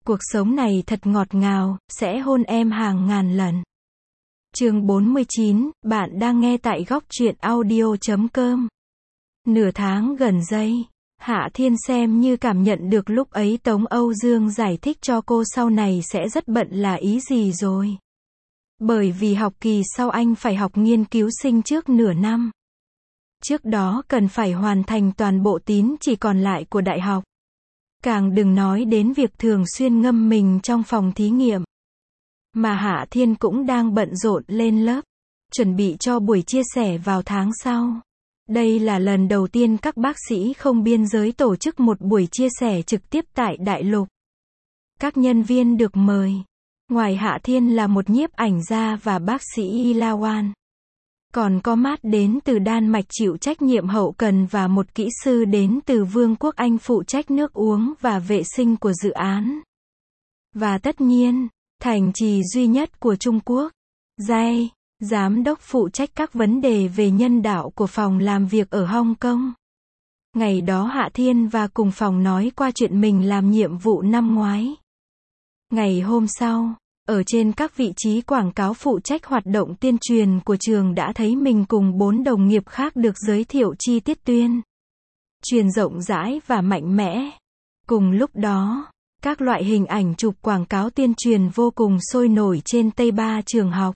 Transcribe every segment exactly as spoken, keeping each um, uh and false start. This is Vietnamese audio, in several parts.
Cuộc sống này thật ngọt ngào, sẽ hôn em hàng ngàn lần. Chương bốn mươi chín, bạn đang nghe tại góc truyện audio chấm com. Nửa tháng gần đây, Hạ Thiên xem như cảm nhận được lúc ấy Tống Âu Dương giải thích cho cô sau này sẽ rất bận là ý gì rồi. Bởi vì học kỳ sau anh phải học nghiên cứu sinh trước nửa năm. Trước đó cần phải hoàn thành toàn bộ tín chỉ còn lại của đại học. Càng đừng nói đến việc thường xuyên ngâm mình trong phòng thí nghiệm. Mà Hạ Thiên cũng đang bận rộn lên lớp, chuẩn bị cho buổi chia sẻ vào tháng sau. Đây là lần đầu tiên các bác sĩ không biên giới tổ chức một buổi chia sẻ trực tiếp tại Đại Lục. Các nhân viên được mời. Ngoài Hạ Thiên là một nhiếp ảnh gia và bác sĩ Ilawan. Còn có Matt đến từ Đan Mạch chịu trách nhiệm hậu cần và một kỹ sư đến từ Vương quốc Anh phụ trách nước uống và vệ sinh của dự án. Và tất nhiên, thành trì duy nhất của Trung Quốc, Jay, giám đốc phụ trách các vấn đề về nhân đạo của phòng làm việc ở Hong Kong. Ngày đó Hạ Thiên và cùng phòng nói qua chuyện mình làm nhiệm vụ năm ngoái. Ngày hôm sau, ở trên các vị trí quảng cáo phụ trách hoạt động tuyên truyền của trường đã thấy mình cùng bốn đồng nghiệp khác được giới thiệu chi tiết tuyên truyền rộng rãi và mạnh mẽ. Cùng lúc đó, các loại hình ảnh chụp quảng cáo tuyên truyền vô cùng sôi nổi trên Tây Ba trường học.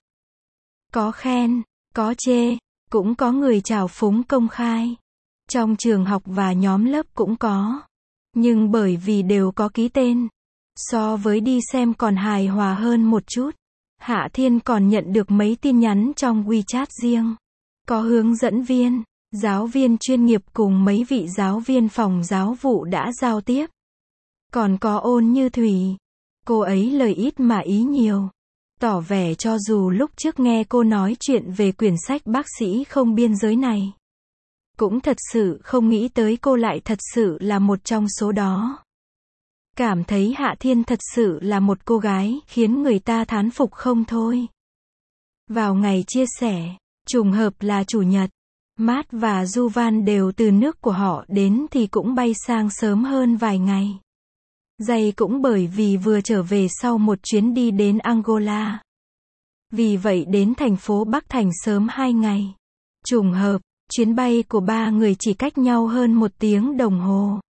Có khen, có chê, cũng có người trào phúng công khai. Trong trường học và nhóm lớp cũng có. Nhưng bởi vì đều có ký tên, so với đi xem còn hài hòa hơn một chút. Hạ Thiên còn nhận được mấy tin nhắn trong WeChat riêng. Có hướng dẫn viên, giáo viên chuyên nghiệp cùng mấy vị giáo viên phòng giáo vụ đã giao tiếp. Còn có Ôn Như Thủy. Cô ấy lời ít mà ý nhiều. Tỏ vẻ cho dù lúc trước nghe cô nói chuyện về quyển sách bác sĩ không biên giới này, cũng thật sự không nghĩ tới cô lại thật sự là một trong số đó. Cảm thấy Hạ Thiên thật sự là một cô gái khiến người ta thán phục không thôi. Vào ngày chia sẻ, trùng hợp là chủ nhật, Matt và Juvan đều từ nước của họ đến thì cũng bay sang sớm hơn vài ngày. Jay cũng bởi vì vừa trở về sau một chuyến đi đến Angola. Vì vậy đến thành phố Bắc Thành sớm hai ngày. Trùng hợp, chuyến bay của ba người chỉ cách nhau hơn một tiếng đồng hồ.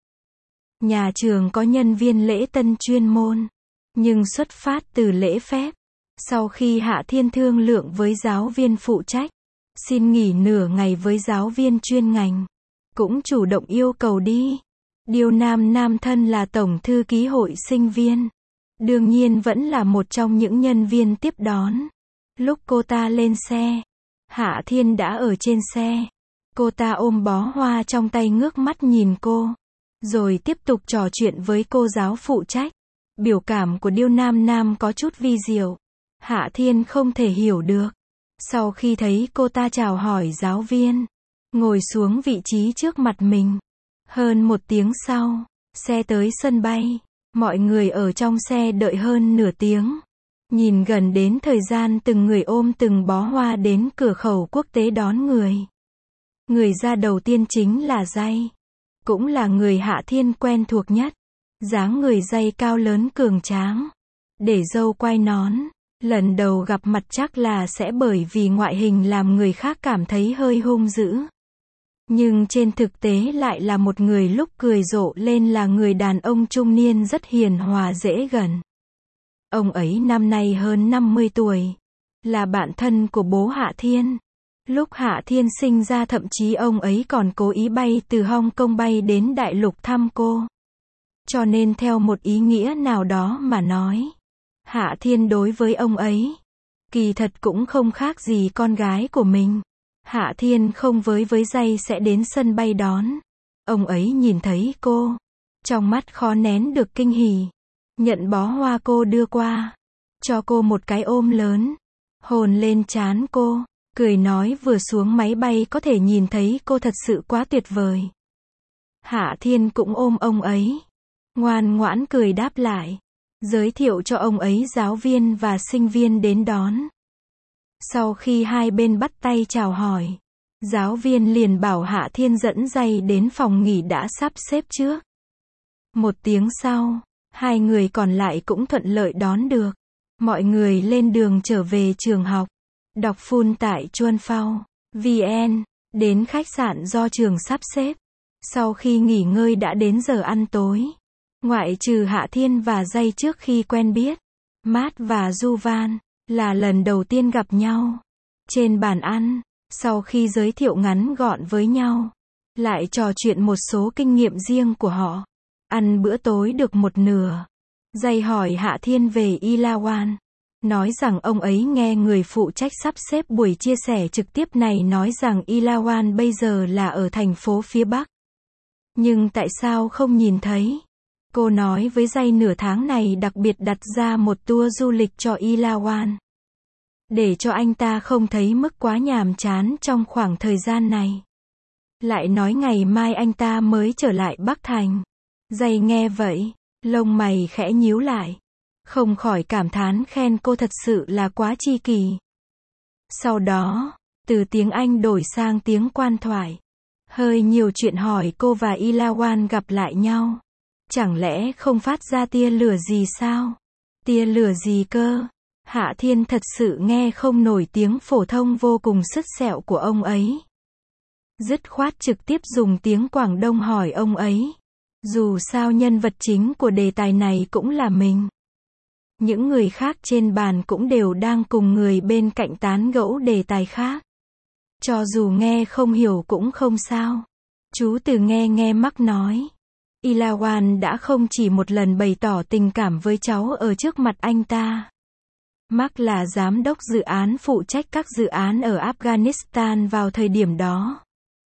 Nhà trường có nhân viên lễ tân chuyên môn, nhưng xuất phát từ lễ phép. Sau khi Hạ Thiên thương lượng với giáo viên phụ trách, xin nghỉ nửa ngày với giáo viên chuyên ngành, cũng chủ động yêu cầu đi. Điêu Nam Nam thân là tổng thư ký hội sinh viên, đương nhiên vẫn là một trong những nhân viên tiếp đón. Lúc cô ta lên xe, Hạ Thiên đã ở trên xe. Cô ta ôm bó hoa trong tay ngước mắt nhìn cô, rồi tiếp tục trò chuyện với cô giáo phụ trách. Biểu cảm của Điêu Nam Nam có chút vi diệu. Hạ Thiên không thể hiểu được. Sau khi thấy cô ta chào hỏi giáo viên, ngồi xuống vị trí trước mặt mình. Hơn một tiếng sau, xe tới sân bay. Mọi người ở trong xe đợi hơn nửa tiếng. Nhìn gần đến thời gian từng người ôm từng bó hoa đến cửa khẩu quốc tế đón người. Người ra đầu tiên chính là Jay. Cũng là người Hạ Thiên quen thuộc nhất. Dáng người Jay cao lớn cường tráng, để râu quai nón. Lần đầu gặp mặt chắc là sẽ bởi vì ngoại hình làm người khác cảm thấy hơi hung dữ. Nhưng trên thực tế lại là một người lúc cười rộ lên là người đàn ông trung niên rất hiền hòa dễ gần. Ông ấy năm nay hơn năm mươi tuổi, là bạn thân của bố Hạ Thiên. Lúc Hạ Thiên sinh ra thậm chí ông ấy còn cố ý bay từ Hong Kong bay đến Đại Lục thăm cô. Cho nên theo một ý nghĩa nào đó mà nói, Hạ Thiên đối với ông ấy, kỳ thật cũng không khác gì con gái của mình. Hạ Thiên không với với Jay sẽ đến sân bay đón. Ông ấy nhìn thấy cô, trong mắt khó nén được kinh hỉ. Nhận bó hoa cô đưa qua, cho cô một cái ôm lớn, hôn lên trán cô, cười nói vừa xuống máy bay có thể nhìn thấy cô thật sự quá tuyệt vời. Hạ Thiên cũng ôm ông ấy, ngoan ngoãn cười đáp lại, giới thiệu cho ông ấy giáo viên và sinh viên đến đón. Sau khi hai bên bắt tay chào hỏi, giáo viên liền bảo Hạ Thiên dẫn Jay đến phòng nghỉ đã sắp xếp trước. Một tiếng sau, Hai người còn lại cũng thuận lợi đón được. Mọi người lên đường trở về trường học. Đọc full tại chuan phao vê en. Đến khách sạn do trường sắp xếp. Sau khi nghỉ ngơi đã đến giờ ăn tối. Ngoại trừ Hạ Thiên và Dây trước khi quen biết, Matt và Du Van là lần đầu tiên gặp nhau. Trên bàn ăn, sau khi giới thiệu ngắn gọn với nhau, lại trò chuyện một số kinh nghiệm riêng của họ. Ăn bữa tối được một nửa, Dây hỏi Hạ Thiên về Ilawan, nói rằng ông ấy nghe người phụ trách sắp xếp buổi chia sẻ trực tiếp này nói rằng Ilawan bây giờ là ở thành phố phía Bắc. Nhưng tại sao không nhìn thấy? Cô nói với Dây nửa tháng này đặc biệt đặt ra một tour du lịch cho Ilawan. Để cho anh ta không thấy mức quá nhàm chán trong khoảng thời gian này. Lại nói ngày mai anh ta mới trở lại Bắc Thành. Dây nghe vậy, lông mày khẽ nhíu lại. Không khỏi cảm thán khen cô thật sự là quá tri kỷ. Sau đó, từ tiếng Anh đổi sang tiếng quan thoại. Hơi nhiều chuyện hỏi cô và Ilawan gặp lại nhau. Chẳng lẽ không phát ra tia lửa gì sao? Tia lửa gì cơ? Hạ Thiên thật sự nghe không nổi tiếng phổ thông vô cùng sứt sẹo của ông ấy. Dứt khoát trực tiếp dùng tiếng Quảng Đông hỏi ông ấy. Dù sao nhân vật chính của đề tài này cũng là mình. Những người khác trên bàn cũng đều đang cùng người bên cạnh tán gẫu đề tài khác. Cho dù nghe không hiểu cũng không sao. Chú từ nghe nghe mắc nói. Ilawan đã không chỉ một lần bày tỏ tình cảm với cháu ở trước mặt anh ta. Mark là giám đốc dự án phụ trách các dự án ở Afghanistan vào thời điểm đó.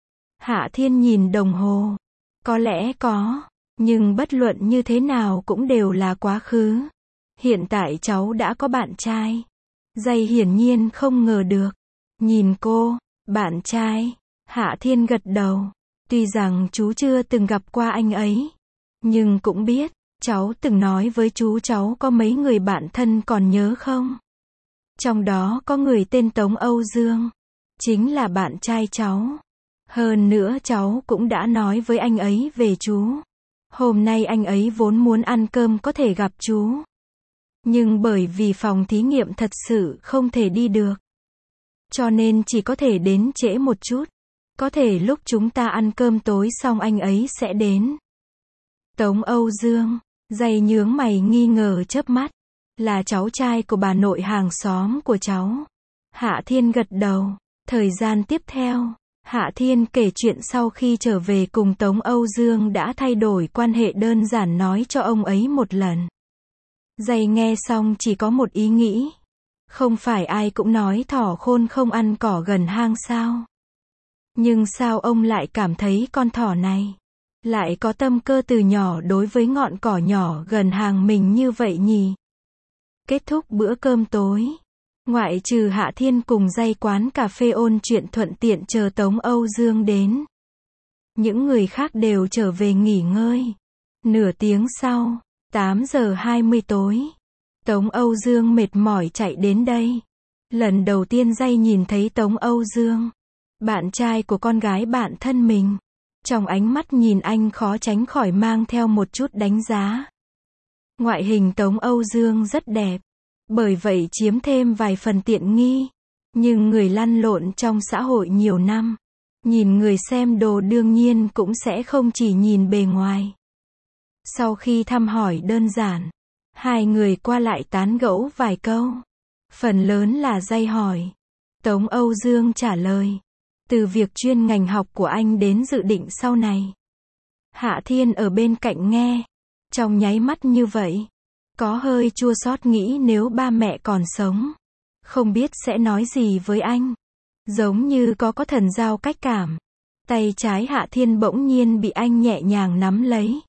Hạ Thiên nhìn đồng hồ. Có lẽ có, nhưng bất luận như thế nào cũng đều là quá khứ. Hiện tại cháu đã có bạn trai. Dây hiển nhiên không ngờ được. Nhìn cô, bạn trai. Hạ Thiên gật đầu. Tuy rằng chú chưa từng gặp qua anh ấy, nhưng cũng biết, cháu từng nói với chú cháu có mấy người bạn thân còn nhớ không? Trong đó có người tên Tống Âu Dương, chính là bạn trai cháu. Hơn nữa cháu cũng đã nói với anh ấy về chú. Hôm nay anh ấy vốn muốn ăn cơm có thể gặp chú. Nhưng bởi vì phòng thí nghiệm thật sự không thể đi được. Cho nên chỉ có thể đến trễ một chút. Có thể lúc chúng ta ăn cơm tối xong anh ấy sẽ đến. Tống Âu Dương, Dây nhướng mày nghi ngờ chớp mắt. Là cháu trai của bà nội hàng xóm của cháu. Hạ Thiên gật đầu. Thời gian tiếp theo, Hạ Thiên kể chuyện sau khi trở về cùng Tống Âu Dương đã thay đổi quan hệ đơn giản nói cho ông ấy một lần. Dây nghe xong chỉ có một ý nghĩ. Không phải ai cũng nói thỏ khôn không ăn cỏ gần hang sao? Nhưng sao ông lại cảm thấy con thỏ này lại có tâm cơ từ nhỏ đối với ngọn cỏ nhỏ gần hàng mình như vậy nhỉ? Kết thúc bữa cơm tối, ngoại trừ Hạ Thiên cùng Dây quán cà phê ôn chuyện thuận tiện chờ Tống Âu Dương đến. Những người khác đều trở về nghỉ ngơi. Nửa tiếng sau, tám giờ hai mươi tối, Tống Âu Dương mệt mỏi chạy đến đây. Lần đầu tiên Dây nhìn thấy Tống Âu Dương, bạn trai của con gái bạn thân mình. Trong ánh mắt nhìn anh khó tránh khỏi mang theo một chút đánh giá. Ngoại hình Tống Âu Dương rất đẹp, bởi vậy chiếm thêm vài phần tiện nghi. Nhưng người lăn lộn trong xã hội nhiều năm, nhìn người xem đồ đương nhiên cũng sẽ không chỉ nhìn bề ngoài. Sau khi thăm hỏi đơn giản, hai người qua lại tán gẫu vài câu. Phần lớn là Dây hỏi, Tống Âu Dương trả lời. Từ việc chuyên ngành học của anh đến dự định sau này. Hạ Thiên ở bên cạnh nghe. Trong nháy mắt như vậy, có hơi chua xót nghĩ nếu ba mẹ còn sống, không biết sẽ nói gì với anh. Giống như có có thần giao cách cảm. Tay trái Hạ Thiên bỗng nhiên bị anh nhẹ nhàng nắm lấy.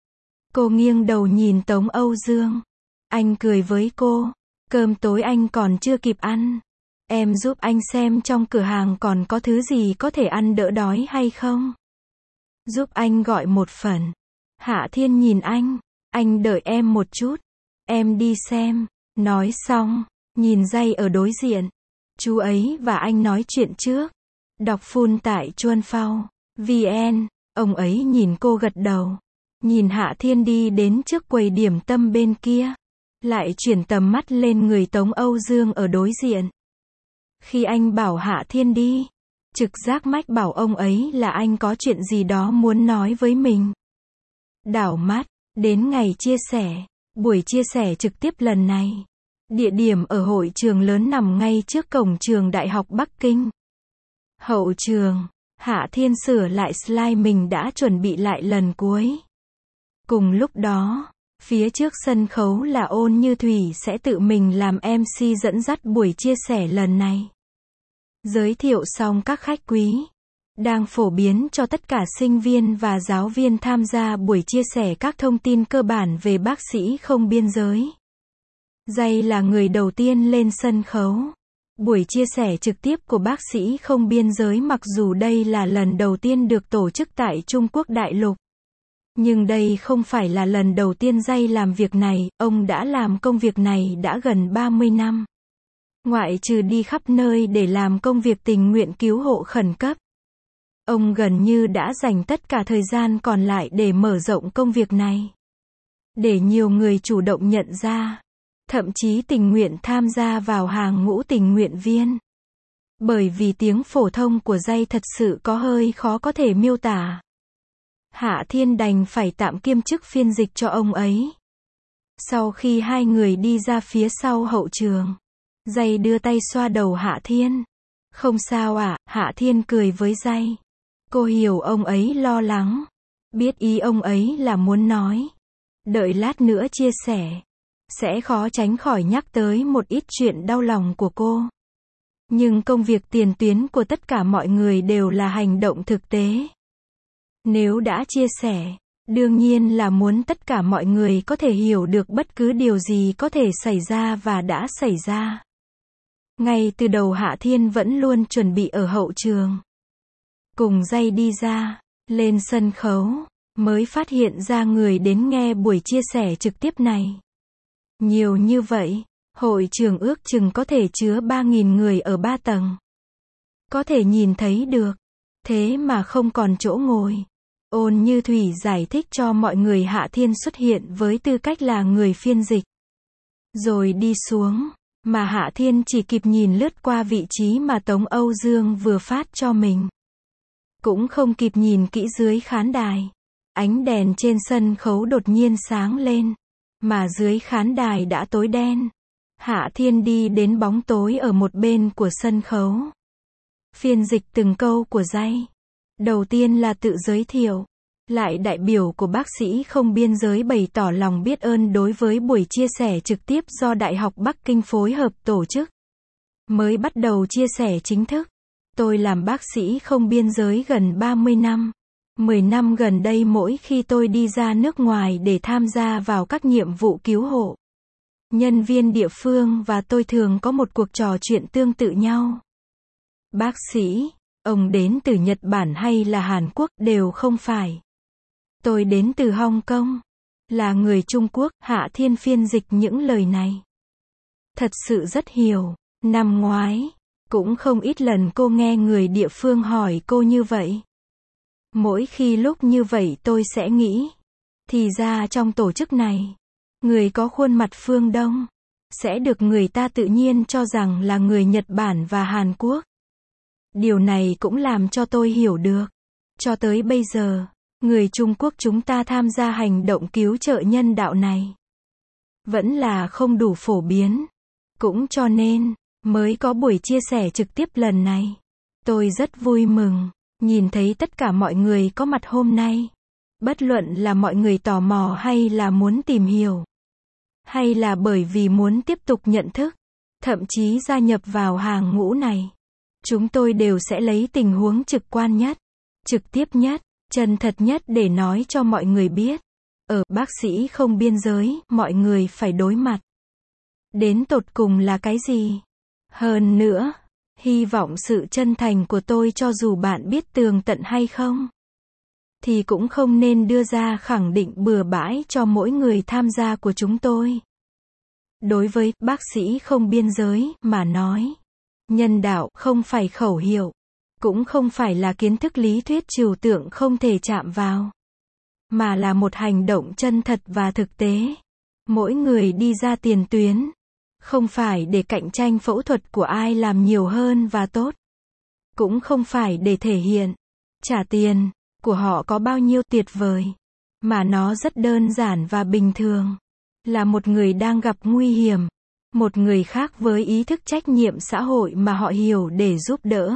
Cô nghiêng đầu nhìn Tống Âu Dương. Anh cười với cô. Cơm tối anh còn chưa kịp ăn. Em giúp anh xem trong cửa hàng còn có thứ gì có thể ăn đỡ đói hay không? Giúp anh gọi một phần. Hạ Thiên nhìn anh. Anh đợi em một chút. Em đi xem. Nói xong, nhìn Dây ở đối diện. Chú ấy và anh nói chuyện trước. Đọc full tại chuan phao vê en. Ông ấy nhìn cô gật đầu. Nhìn Hạ Thiên đi đến trước quầy điểm tâm bên kia. Lại chuyển tầm mắt lên người Tống Âu Dương ở đối diện. Khi anh bảo Hạ Thiên đi, trực giác mách bảo ông ấy là anh có chuyện gì đó muốn nói với mình. Đảo mắt, đến ngày chia sẻ, buổi chia sẻ trực tiếp lần này. Địa điểm ở hội trường lớn nằm ngay trước cổng trường Đại học Bắc Kinh. Hậu trường, Hạ Thiên sửa lại slide mình đã chuẩn bị lại lần cuối. Cùng lúc đó, phía trước sân khấu là Ôn Như Thủy sẽ tự mình làm em xê dẫn dắt buổi chia sẻ lần này. Giới thiệu xong các khách quý, đang phổ biến cho tất cả sinh viên và giáo viên tham gia buổi chia sẻ các thông tin cơ bản về bác sĩ không biên giới. Jay là người đầu tiên lên sân khấu. Buổi chia sẻ trực tiếp của bác sĩ không biên giới mặc dù đây là lần đầu tiên được tổ chức tại Trung Quốc đại lục. Nhưng đây không phải là lần đầu tiên Jay làm việc này, ông đã làm công việc này đã gần ba mươi năm. Ngoại trừ đi khắp nơi để làm công việc tình nguyện cứu hộ khẩn cấp. Ông gần như đã dành tất cả thời gian còn lại để mở rộng công việc này. Để nhiều người chủ động nhận ra, thậm chí tình nguyện tham gia vào hàng ngũ tình nguyện viên. Bởi vì tiếng phổ thông của Jay thật sự có hơi khó có thể miêu tả. Hạ Thiên đành phải tạm kiêm chức phiên dịch cho ông ấy. Sau khi hai người đi ra phía sau hậu trường, Jay đưa tay xoa đầu Hạ Thiên. Không sao ạ, à, Hạ Thiên cười với Jay. Cô hiểu ông ấy lo lắng. Biết ý ông ấy là muốn nói. Đợi lát nữa chia sẻ. Sẽ khó tránh khỏi nhắc tới một ít chuyện đau lòng của cô. Nhưng công việc tiền tuyến của tất cả mọi người đều là hành động thực tế. Nếu đã chia sẻ, đương nhiên là muốn tất cả mọi người có thể hiểu được bất cứ điều gì có thể xảy ra và đã xảy ra. Ngay từ đầu Hạ Thiên vẫn luôn chuẩn bị ở hậu trường. Cùng Jay đi ra, lên sân khấu, mới phát hiện ra người đến nghe buổi chia sẻ trực tiếp này. Nhiều như vậy, hội trường ước chừng có thể chứa ba nghìn người ở ba tầng. Có thể nhìn thấy được, thế mà không còn chỗ ngồi. Ôn Như Thủy giải thích cho mọi người Hạ Thiên xuất hiện với tư cách là người phiên dịch. Rồi đi xuống, mà Hạ Thiên chỉ kịp nhìn lướt qua vị trí mà Tống Âu Dương vừa phát cho mình. Cũng không kịp nhìn kỹ dưới khán đài. Ánh đèn trên sân khấu đột nhiên sáng lên, mà dưới khán đài đã tối đen. Hạ Thiên đi đến bóng tối ở một bên của sân khấu. Phiên dịch từng câu của Jay. Đầu tiên là tự giới thiệu. Lại đại biểu của bác sĩ không biên giới bày tỏ lòng biết ơn đối với buổi chia sẻ trực tiếp do Đại học Bắc Kinh phối hợp tổ chức. Mới bắt đầu chia sẻ chính thức. Tôi làm bác sĩ không biên giới gần ba mươi năm. mười năm gần đây mỗi khi tôi đi ra nước ngoài để tham gia vào các nhiệm vụ cứu hộ. Nhân viên địa phương và tôi thường có một cuộc trò chuyện tương tự nhau. Bác sĩ, ông đến từ Nhật Bản hay là Hàn Quốc đều không phải. Tôi đến từ Hong Kong. Là người Trung Quốc, Hạ Thiên phiên dịch những lời này. Thật sự rất hiểu. Năm ngoái, cũng không ít lần cô nghe người địa phương hỏi cô như vậy. Mỗi khi lúc như vậy tôi sẽ nghĩ. Thì ra trong tổ chức này, người có khuôn mặt phương Đông, sẽ được người ta tự nhiên cho rằng là người Nhật Bản và Hàn Quốc. Điều này cũng làm cho tôi hiểu được. Cho tới bây giờ, người Trung Quốc chúng ta tham gia hành động cứu trợ nhân đạo này vẫn là không đủ phổ biến. Cũng cho nên, mới có buổi chia sẻ trực tiếp lần này. Tôi rất vui mừng, nhìn thấy tất cả mọi người có mặt hôm nay. Bất luận là mọi người tò mò hay là muốn tìm hiểu. Hay là bởi vì muốn tiếp tục nhận thức, thậm chí gia nhập vào hàng ngũ này. Chúng tôi đều sẽ lấy tình huống trực quan nhất, trực tiếp nhất, chân thật nhất để nói cho mọi người biết. Ở bác sĩ không biên giới, mọi người phải đối mặt. Đến tột cùng là cái gì? Hơn nữa, hy vọng sự chân thành của tôi cho dù bạn biết tường tận hay không, thì cũng không nên đưa ra khẳng định bừa bãi cho mỗi người tham gia của chúng tôi. Đối với bác sĩ không biên giới mà nói, nhân đạo không phải khẩu hiệu, cũng không phải là kiến thức lý thuyết trừu tượng không thể chạm vào, mà là một hành động chân thật và thực tế. Mỗi người đi ra tiền tuyến, không phải để cạnh tranh phẫu thuật của ai làm nhiều hơn và tốt. Cũng không phải để thể hiện, trả tiền, của họ có bao nhiêu tuyệt vời. Mà nó rất đơn giản và bình thường. Là một người đang gặp nguy hiểm. Một người khác với ý thức trách nhiệm xã hội mà họ hiểu để giúp đỡ.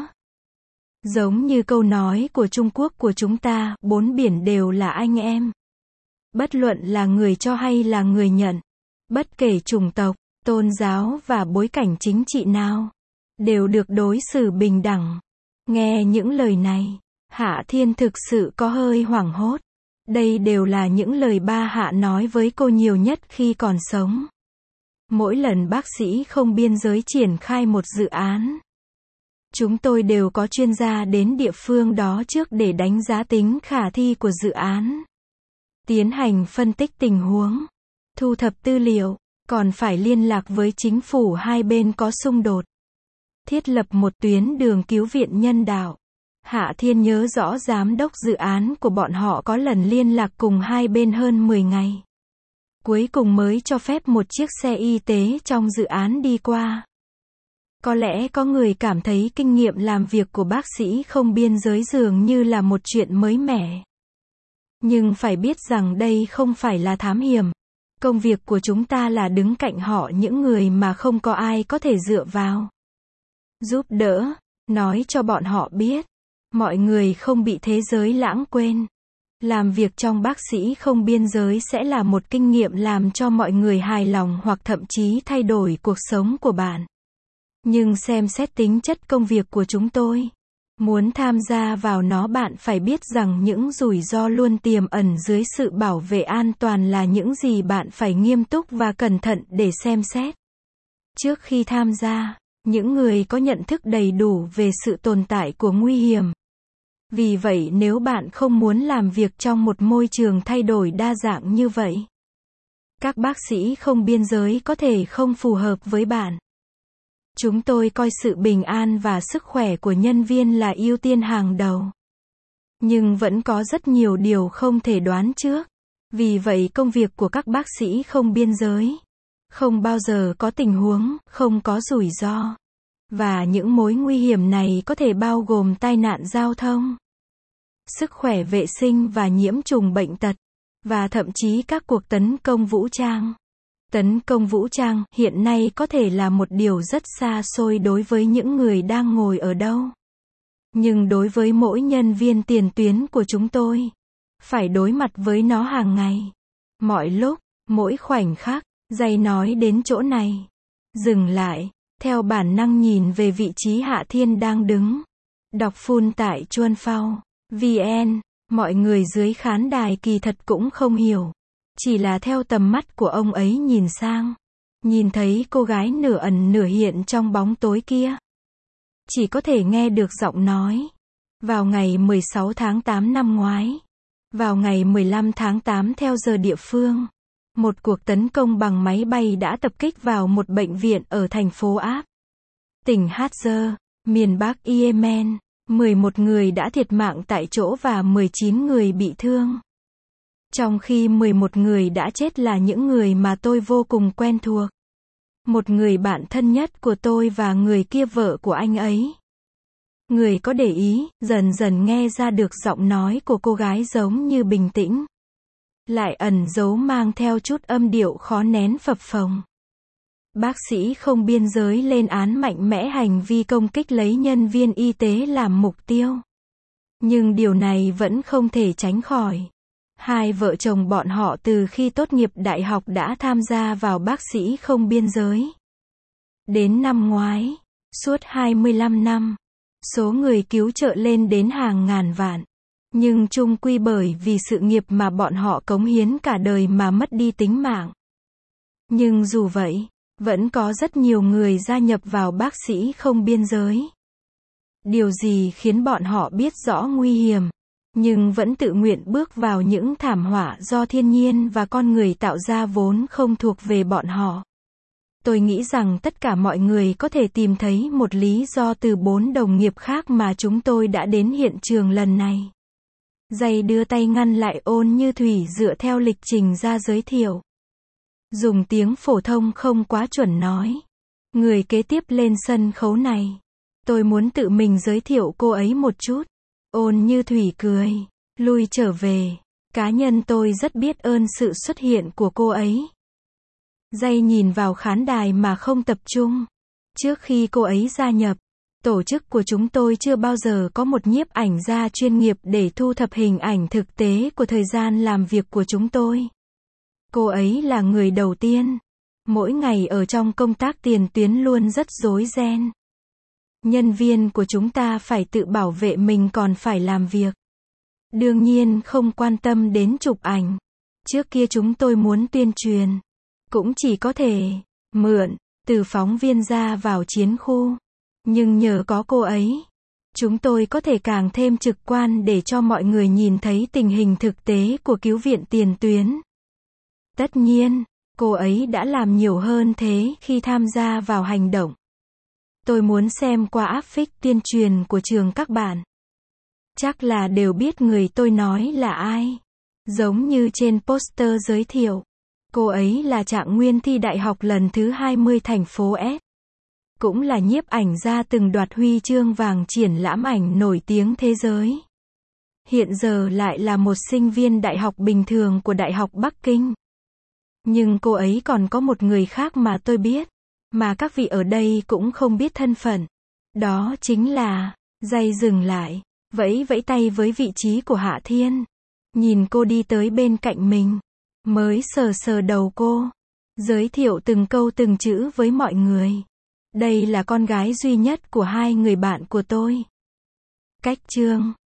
Giống như câu nói của Trung Quốc của chúng ta, bốn biển đều là anh em. Bất luận là người cho hay là người nhận. Bất kể chủng tộc, tôn giáo và bối cảnh chính trị nào. Đều được đối xử bình đẳng. Nghe những lời này, Hạ Thiên thực sự có hơi hoảng hốt. Đây đều là những lời ba Hạ nói với cô nhiều nhất khi còn sống. Mỗi lần bác sĩ không biên giới triển khai một dự án, chúng tôi đều có chuyên gia đến địa phương đó trước để đánh giá tính khả thi của dự án. Tiến hành phân tích tình huống, thu thập tư liệu, còn phải liên lạc với chính phủ hai bên có xung đột. Thiết lập một tuyến đường cứu viện nhân đạo. Hạ Thiên nhớ rõ giám đốc dự án của bọn họ có lần liên lạc cùng hai bên hơn mười ngày. Cuối cùng mới cho phép một chiếc xe y tế trong dự án đi qua. Có lẽ có người cảm thấy kinh nghiệm làm việc của bác sĩ không biên giới dường như là một chuyện mới mẻ. Nhưng phải biết rằng đây không phải là thám hiểm. Công việc của chúng ta là đứng cạnh họ, những người mà không có ai có thể dựa vào. Giúp đỡ, nói cho bọn họ biết. Mọi người không bị thế giới lãng quên. Làm việc trong bác sĩ không biên giới sẽ là một kinh nghiệm làm cho mọi người hài lòng hoặc thậm chí thay đổi cuộc sống của bạn. Nhưng xem xét tính chất công việc của chúng tôi. Muốn tham gia vào nó, bạn phải biết rằng những rủi ro luôn tiềm ẩn dưới sự bảo vệ an toàn là những gì bạn phải nghiêm túc và cẩn thận để xem xét. Trước khi tham gia, những người có nhận thức đầy đủ về sự tồn tại của nguy hiểm. Vì vậy nếu bạn không muốn làm việc trong một môi trường thay đổi đa dạng như vậy, các bác sĩ không biên giới có thể không phù hợp với bạn. Chúng tôi coi sự bình an và sức khỏe của nhân viên là ưu tiên hàng đầu. Nhưng vẫn có rất nhiều điều không thể đoán trước. Vì vậy công việc của các bác sĩ không biên giới không bao giờ có tình huống, không có rủi ro. Và những mối nguy hiểm này có thể bao gồm tai nạn giao thông, sức khỏe vệ sinh và nhiễm trùng bệnh tật, và thậm chí các cuộc tấn công vũ trang. Tấn công vũ trang hiện nay có thể là một điều rất xa xôi đối với những người đang ngồi ở đâu. Nhưng đối với mỗi nhân viên tiền tuyến của chúng tôi, phải đối mặt với nó hàng ngày. Mọi lúc, mỗi khoảnh khắc. Dây nói đến chỗ này, dừng lại, theo bản năng nhìn về vị trí Hạ Thiên đang đứng. Đọc full tại chuan phao chấm vn, mọi người dưới khán đài kỳ thật cũng không hiểu. Chỉ là theo tầm mắt của ông ấy nhìn sang, nhìn thấy cô gái nửa ẩn nửa hiện trong bóng tối kia. Chỉ có thể nghe được giọng nói. Vào ngày mười sáu tháng tám năm ngoái, vào ngày mười lăm tháng tám theo giờ địa phương, một cuộc tấn công bằng máy bay đã tập kích vào một bệnh viện ở thành phố Áp, tỉnh Hadjer, miền Bắc Yemen. mười một người đã thiệt mạng tại chỗ và mười chín người bị thương. Trong khi mười một người đã chết là những người mà tôi vô cùng quen thuộc. Một người bạn thân nhất của tôi và người kia vợ của anh ấy. Người có để ý, dần dần nghe ra được giọng nói của cô gái giống như bình tĩnh, lại ẩn giấu mang theo chút âm điệu khó nén phập phồng. Bác sĩ không biên giới lên án mạnh mẽ hành vi công kích lấy nhân viên y tế làm mục tiêu. Nhưng điều này vẫn không thể tránh khỏi. Hai vợ chồng bọn họ từ khi tốt nghiệp đại học đã tham gia vào bác sĩ không biên giới. Đến năm ngoái, suốt hai mươi lăm năm, số người cứu trợ lên đến hàng ngàn vạn. Nhưng chung quy bởi vì sự nghiệp mà bọn họ cống hiến cả đời mà mất đi tính mạng. Nhưng dù vậy, vẫn có rất nhiều người gia nhập vào bác sĩ không biên giới. Điều gì khiến bọn họ biết rõ nguy hiểm, nhưng vẫn tự nguyện bước vào những thảm họa do thiên nhiên và con người tạo ra vốn không thuộc về bọn họ? Tôi nghĩ rằng tất cả mọi người có thể tìm thấy một lý do từ bốn đồng nghiệp khác mà chúng tôi đã đến hiện trường lần này. Dây đưa tay ngăn lại Ôn Như Thủy dựa theo lịch trình ra giới thiệu. Dùng tiếng phổ thông không quá chuẩn nói. Người kế tiếp lên sân khấu này. Tôi muốn tự mình giới thiệu cô ấy một chút. Ôn Như Thủy cười. Lui trở về. Cá nhân tôi rất biết ơn sự xuất hiện của cô ấy. Dây nhìn vào khán đài mà không tập trung. Trước khi cô ấy gia nhập, tổ chức của chúng tôi chưa bao giờ có một nhiếp ảnh gia chuyên nghiệp để thu thập hình ảnh thực tế của thời gian làm việc của chúng tôi. Cô ấy là người đầu tiên. Mỗi ngày ở trong công tác tiền tuyến luôn rất rối ren. Nhân viên của chúng ta phải tự bảo vệ mình còn phải làm việc. Đương nhiên không quan tâm đến chụp ảnh. Trước kia chúng tôi muốn tuyên truyền. Cũng chỉ có thể mượn từ phóng viên ra vào chiến khu. Nhưng nhờ có cô ấy, chúng tôi có thể càng thêm trực quan để cho mọi người nhìn thấy tình hình thực tế của cứu viện tiền tuyến. Tất nhiên, cô ấy đã làm nhiều hơn thế khi tham gia vào hành động. Tôi muốn xem qua áp phích tuyên truyền của trường các bạn. Chắc là đều biết người tôi nói là ai. Giống như trên poster giới thiệu. Cô ấy là trạng nguyên thi đại học lần thứ hai mươi thành phố S. Cũng là nhiếp ảnh gia từng đoạt huy chương vàng triển lãm ảnh nổi tiếng thế giới. Hiện giờ lại là một sinh viên đại học bình thường của Đại học Bắc Kinh. Nhưng cô ấy còn có một người khác mà tôi biết. Mà các vị ở đây cũng không biết thân phận. Đó chính là... Dây dừng lại. Vẫy vẫy tay với vị trí của Hạ Thiên. Nhìn cô đi tới bên cạnh mình. Mới sờ sờ đầu cô. Giới thiệu từng câu từng chữ với mọi người. Đây là con gái duy nhất của hai người bạn của tôi. Cách chương